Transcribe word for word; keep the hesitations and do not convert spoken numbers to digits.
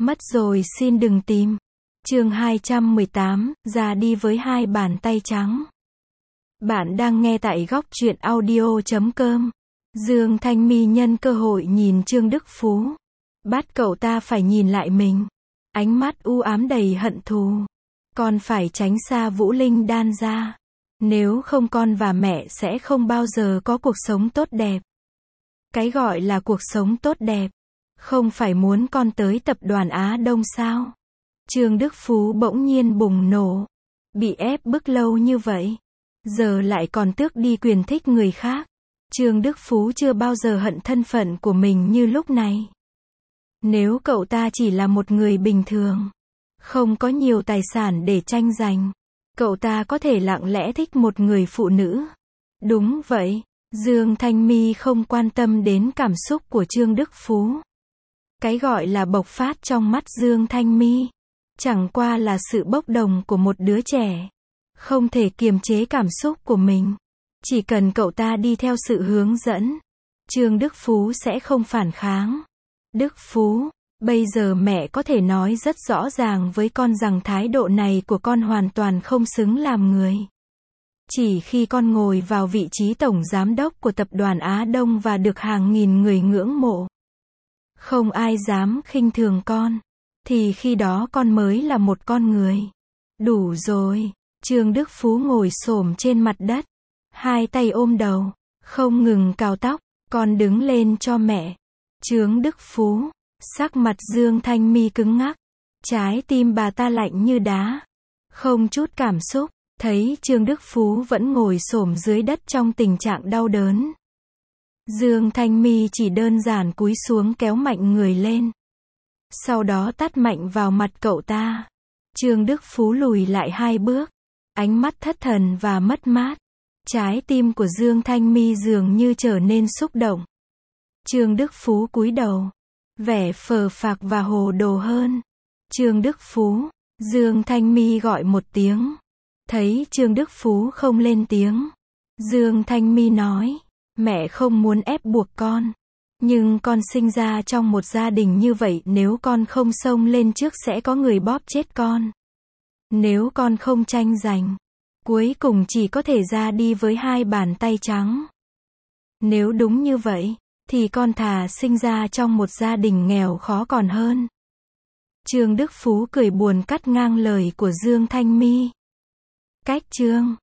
Mất rồi xin đừng tìm. Chương hai trăm mười tám, ra đi với hai bàn tay trắng. Bạn đang nghe tại góc truyện audio chấm com. Dương Thanh My nhân cơ hội nhìn Trương Đức Phú. Bắt cậu ta phải nhìn lại mình. Ánh mắt u ám đầy hận thù. Con phải tránh xa Vũ Linh Đan ra. Nếu không con và mẹ sẽ không bao giờ có cuộc sống tốt đẹp. Cái gọi là cuộc sống tốt đẹp, không phải muốn con tới tập đoàn Á Đông sao? Trương Đức Phú bỗng nhiên bùng nổ. Bị ép bức lâu như vậy, giờ lại còn tước đi quyền thích người khác. Trương Đức Phú chưa bao giờ hận thân phận của mình như lúc này. Nếu cậu ta chỉ là một người bình thường, không có nhiều tài sản để tranh giành, cậu ta có thể lặng lẽ thích một người phụ nữ. Đúng vậy, Dương Thanh My không quan tâm đến cảm xúc của Trương Đức Phú. Cái gọi là bộc phát trong mắt Dương Thanh My, chẳng qua là sự bốc đồng của một đứa trẻ, không thể kiềm chế cảm xúc của mình. Chỉ cần cậu ta đi theo sự hướng dẫn, Trương Đức Phú sẽ không phản kháng. Đức Phú, bây giờ mẹ có thể nói rất rõ ràng với con rằng thái độ này của con hoàn toàn không xứng làm người. Chỉ khi con ngồi vào vị trí tổng giám đốc của tập đoàn Á Đông và được hàng nghìn người ngưỡng mộ, không ai dám khinh thường con, thì khi đó con mới là một con người. Đủ rồi. Trương Đức Phú ngồi xổm trên mặt đất, hai tay ôm đầu, không ngừng cào tóc. Con đứng lên cho mẹ. Trương Đức Phú, sắc mặt Dương Thanh My cứng ngắc, trái tim bà ta lạnh như đá, không chút cảm xúc. Thấy Trương Đức Phú vẫn ngồi xổm dưới đất trong tình trạng đau đớn, Dương Thanh My chỉ đơn giản cúi xuống kéo mạnh người lên, sau đó tát mạnh vào mặt cậu ta. Trương Đức Phú lùi lại hai bước, ánh mắt thất thần và mất mát. Trái tim của Dương Thanh My dường như trở nên xúc động. Trương Đức Phú cúi đầu, vẻ phờ phạc và hồ đồ hơn. Trương Đức Phú, Dương Thanh My gọi một tiếng. Thấy Trương Đức Phú không lên tiếng, Dương Thanh My nói, mẹ không muốn ép buộc con, nhưng con sinh ra trong một gia đình như vậy, nếu con không xông lên trước sẽ có người bóp chết con. Nếu con không tranh giành, cuối cùng chỉ có thể ra đi với hai bàn tay trắng. Nếu đúng như vậy, thì con thà sinh ra trong một gia đình nghèo khó còn hơn. Trương Đức Phú cười buồn cắt ngang lời của Dương Thanh My. Cách chương